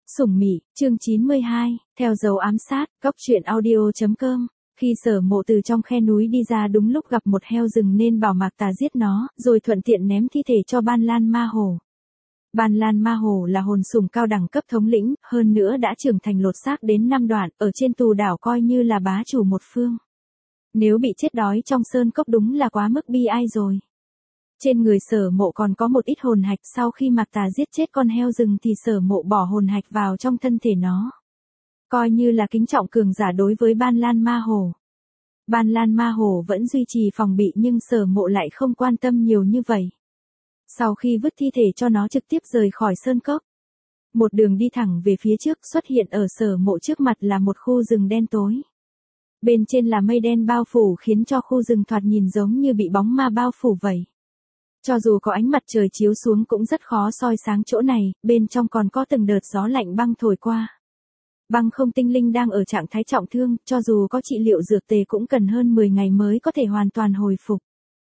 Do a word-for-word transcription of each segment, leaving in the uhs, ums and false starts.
Sủng Mị, chương chín mươi hai, theo dấu ám sát, góc truyện audio.com. Khi Sở Mộ từ trong khe núi đi ra đúng lúc gặp một heo rừng nên bảo Mạc Tà giết nó, rồi thuận tiện ném thi thể cho Ban Lan Ma Hổ. Ban Lan Ma Hổ là hồn sủng cao đẳng cấp thống lĩnh, hơn nữa đã trưởng thành lột xác đến năm đoạn, ở trên tù đảo coi như là bá chủ một phương. Nếu bị chết đói trong sơn cốc đúng là quá mức bi ai rồi. Trên người Sở Mộ còn có một ít hồn hạch, sau khi Mạc Tà giết chết con heo rừng thì Sở Mộ bỏ hồn hạch vào trong thân thể nó. Coi như là kính trọng cường giả đối với Ban Lan Ma Hổ. Ban Lan Ma Hổ vẫn duy trì phòng bị nhưng Sở Mộ lại không quan tâm nhiều như vậy. Sau khi vứt thi thể cho nó trực tiếp rời khỏi sơn cốc. Một đường đi thẳng về phía trước, xuất hiện ở Sở Mộ trước mặt là một khu rừng đen tối. Bên trên là mây đen bao phủ khiến cho khu rừng thoạt nhìn giống như bị bóng ma bao phủ vậy. Cho dù có ánh mặt trời chiếu xuống cũng rất khó soi sáng chỗ này, bên trong còn có từng đợt gió lạnh băng thổi qua. Băng Không Tinh Linh đang ở trạng thái trọng thương, cho dù có trị liệu dược tề cũng cần hơn mười ngày mới có thể hoàn toàn hồi phục.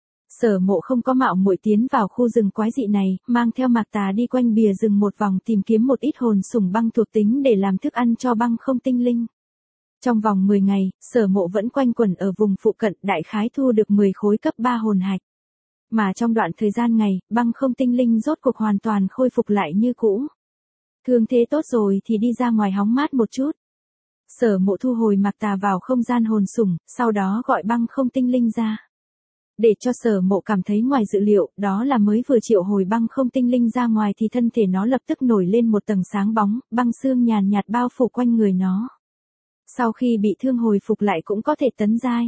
Sở Mộ không có mạo muội tiến vào khu rừng quái dị này, mang theo Mạc Tà đi quanh bìa rừng một vòng tìm kiếm một ít hồn sủng băng thuộc tính để làm thức ăn cho Băng Không Tinh Linh. Trong vòng mười ngày, Sở Mộ vẫn quanh quẩn ở vùng phụ cận, đại khái thu được mười khối cấp ba hồn hạch. Mà trong đoạn thời gian ngày, Băng Không Tinh Linh rốt cuộc hoàn toàn khôi phục lại như cũ. Thương thế tốt rồi thì đi ra ngoài hóng mát một chút. Sở Mộ thu hồi Mạc Tà vào không gian hồn sủng, sau đó gọi Băng Không Tinh Linh ra. Để cho Sở Mộ cảm thấy ngoài dự liệu, đó là mới vừa triệu hồi Băng Không Tinh Linh ra ngoài thì thân thể nó lập tức nổi lên một tầng sáng bóng, băng xương nhàn nhạt bao phủ quanh người nó. Sau khi bị thương hồi phục lại cũng có thể tấn giai.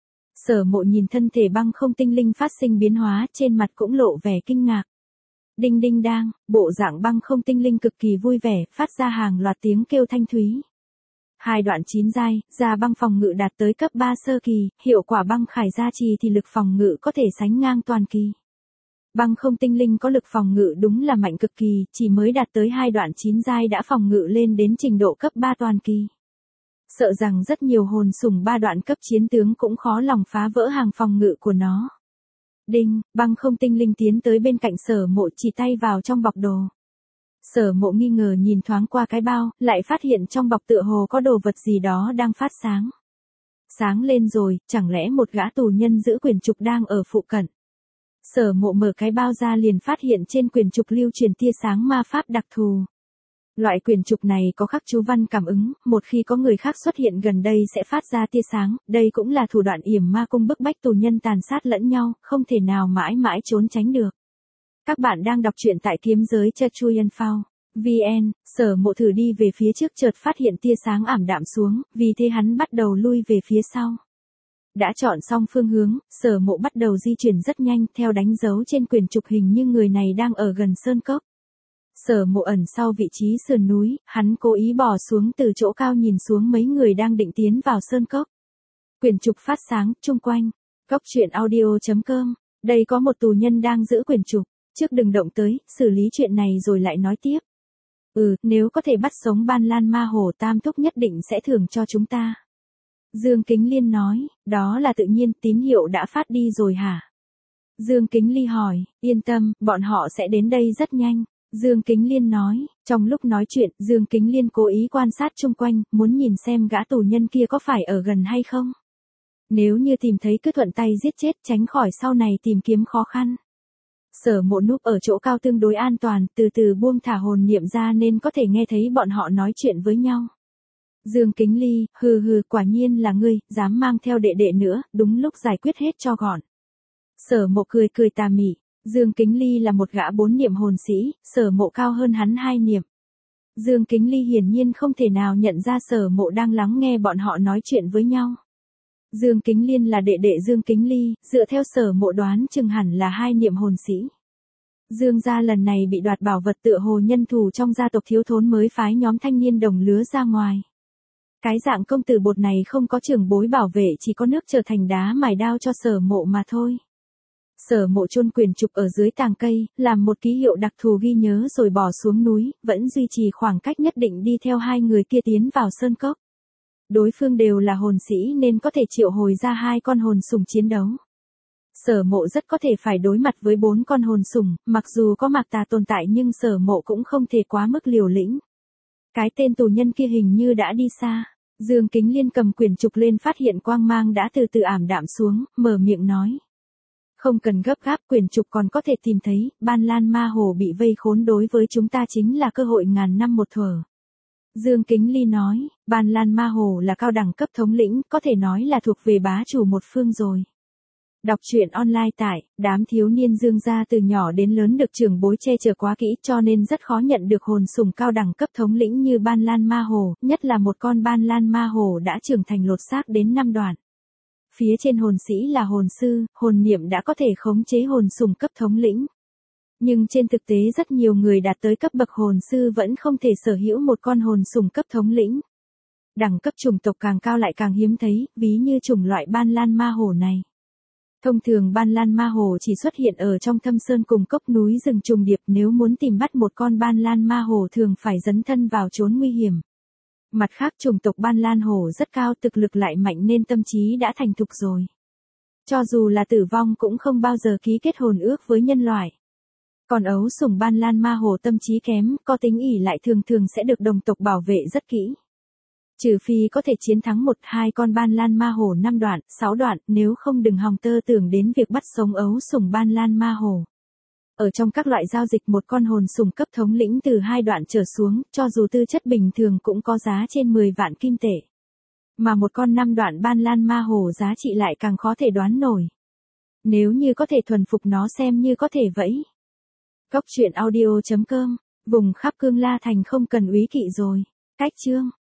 Sở Mộ nhìn thân thể Băng Không Tinh Linh phát sinh biến hóa, trên mặt cũng lộ vẻ kinh ngạc. Đinh đinh đang, bộ dạng Băng Không Tinh Linh cực kỳ vui vẻ, phát ra hàng loạt tiếng kêu thanh thúy. Hai đoạn chín giai, gia băng phòng ngự đạt tới cấp ba sơ kỳ, hiệu quả băng khải gia trì thì lực phòng ngự có thể sánh ngang toàn kỳ. Băng Không Tinh Linh có lực phòng ngự đúng là mạnh cực kỳ, chỉ mới đạt tới hai đoạn chín giai đã phòng ngự lên đến trình độ cấp ba toàn kỳ. Sợ rằng rất nhiều hồn sủng ba đoạn cấp chiến tướng cũng khó lòng phá vỡ hàng phòng ngự của nó. Đinh, Băng Không Tinh Linh tiến tới bên cạnh Sở Mộ, chỉ tay vào trong bọc đồ. Sở Mộ nghi ngờ nhìn thoáng qua cái bao, lại phát hiện trong bọc tựa hồ có đồ vật gì đó đang phát sáng. Sáng lên rồi, chẳng lẽ một gã tù nhân giữ quyển trục đang ở phụ cận. Sở Mộ mở cái bao ra liền phát hiện trên quyển trục lưu truyền tia sáng ma pháp đặc thù. Loại quyển trục này có khắc chú văn cảm ứng, một khi có người khác xuất hiện gần đây sẽ phát ra tia sáng, đây cũng là thủ đoạn yểm ma cung bức bách tù nhân tàn sát lẫn nhau, không thể nào mãi mãi trốn tránh được. Các bạn đang đọc truyện tại kiếm giới Chuyen Phao. vn, Sở Mộ thử đi về phía trước chợt phát hiện tia sáng ảm đạm xuống, vì thế hắn bắt đầu lui về phía sau. Đã chọn xong phương hướng, Sở Mộ bắt đầu di chuyển rất nhanh, theo đánh dấu trên quyển trục hình như người này đang ở gần sơn cốc. Sở Mộ ẩn sau vị trí sườn núi, hắn cố ý bò xuống từ chỗ cao nhìn xuống mấy người đang định tiến vào sơn cốc. Quyển trục phát sáng, chung quanh. Góc truyện audio.com. Đây có một tù nhân đang giữ quyển trục. Trước đừng động tới, xử lý chuyện này rồi lại nói tiếp. Ừ, nếu có thể bắt sống Ban Lan Ma Hổ, Tam Thúc nhất định sẽ thưởng cho chúng ta. Dương Kính Liên nói, đó là tự nhiên, tín hiệu đã phát đi rồi hả? Dương Kính Ly hỏi, yên tâm, bọn họ sẽ đến đây rất nhanh. Dương Kính Liên nói, trong lúc nói chuyện, Dương Kính Liên cố ý quan sát chung quanh, muốn nhìn xem gã tù nhân kia có phải ở gần hay không. Nếu như tìm thấy cứ thuận tay giết chết, tránh khỏi sau này tìm kiếm khó khăn. Sở Mộ núp ở chỗ cao tương đối an toàn, từ từ buông thả hồn niệm ra nên có thể nghe thấy bọn họ nói chuyện với nhau. Dương Kính Ly, hừ hừ, quả nhiên là ngươi, dám mang theo đệ đệ nữa, đúng lúc giải quyết hết cho gọn. Sở Mộ cười cười tà mị. Dương Kính Ly là một gã bốn niệm hồn sĩ, Sở Mộ cao hơn hắn hai niệm. Dương Kính Ly hiển nhiên không thể nào nhận ra Sở Mộ đang lắng nghe bọn họ nói chuyện với nhau. Dương Kính Liên là đệ đệ Dương Kính Ly, dựa theo Sở Mộ đoán chừng hẳn là hai niệm hồn sĩ. Dương gia lần này bị đoạt bảo vật tựa hồ nhân thủ trong gia tộc thiếu thốn mới phái nhóm thanh niên đồng lứa ra ngoài. Cái dạng công tử bột này không có trưởng bối bảo vệ, chỉ có nước trở thành đá mài đao cho Sở Mộ mà thôi. Sở Mộ chôn quyển trục ở dưới tàng cây, làm một ký hiệu đặc thù ghi nhớ rồi bỏ xuống núi, vẫn duy trì khoảng cách nhất định đi theo hai người kia tiến vào sơn cốc. Đối phương đều là hồn sĩ nên có thể triệu hồi ra hai con hồn sủng chiến đấu. Sở Mộ rất có thể phải đối mặt với bốn con hồn sủng, mặc dù có Mạc Tà tồn tại nhưng Sở Mộ cũng không thể quá mức liều lĩnh. Cái tên tù nhân kia hình như đã đi xa. Dương Kính Liên cầm quyển trục lên phát hiện quang mang đã từ từ ảm đạm xuống, mở miệng nói. Không cần gấp gáp, quyển trục còn có thể tìm thấy, Ban Lan Ma Hồ bị vây khốn đối với chúng ta chính là cơ hội ngàn năm một thuở. Dương Kính Ly nói, Ban Lan Ma Hồ là cao đẳng cấp thống lĩnh, có thể nói là thuộc về bá chủ một phương rồi. Đọc truyện online tại, đám thiếu niên Dương gia từ nhỏ đến lớn được trưởng bối che chở quá kỹ cho nên rất khó nhận được hồn sủng cao đẳng cấp thống lĩnh như Ban Lan Ma Hồ, nhất là một con Ban Lan Ma Hồ đã trưởng thành lột xác đến năm đoạn. Phía trên hồn sĩ là hồn sư, hồn niệm đã có thể khống chế hồn sủng cấp thống lĩnh. Nhưng trên thực tế rất nhiều người đạt tới cấp bậc hồn sư vẫn không thể sở hữu một con hồn sủng cấp thống lĩnh. Đẳng cấp chủng tộc càng cao lại càng hiếm thấy, ví như chủng loại Ban Lan Ma Hồ này. Thông thường Ban Lan Ma Hồ chỉ xuất hiện ở trong thâm sơn cùng cốc núi rừng trùng điệp, nếu muốn tìm bắt một con Ban Lan Ma Hồ thường phải dấn thân vào chốn nguy hiểm. Mặt khác chủng tộc Ban Lan Hồ rất cao, thực lực lại mạnh nên tâm trí đã thành thục rồi. Cho dù là tử vong cũng không bao giờ ký kết hồn ước với nhân loại. Còn ấu sủng Ban Lan Ma Hồ tâm trí kém, có tính ỷ lại thường thường sẽ được đồng tộc bảo vệ rất kỹ. Trừ phi có thể chiến thắng một hai con Ban Lan Ma Hồ năm đoạn, sáu đoạn, nếu không đừng hòng tơ tưởng đến việc bắt sống ấu sủng Ban Lan Ma Hồ. Ở trong các loại giao dịch một con hồn sủng cấp thống lĩnh từ hai đoạn trở xuống, cho dù tư chất bình thường cũng có giá trên mười vạn kim tệ. Mà một con năm đoạn Ban Lan Ma Hồ giá trị lại càng khó thể đoán nổi. Nếu như có thể thuần phục nó xem như có thể vẫy. Cốc truyện audio chấm com, vùng khắp Cương La Thành không cần úy kỵ rồi. Cách chương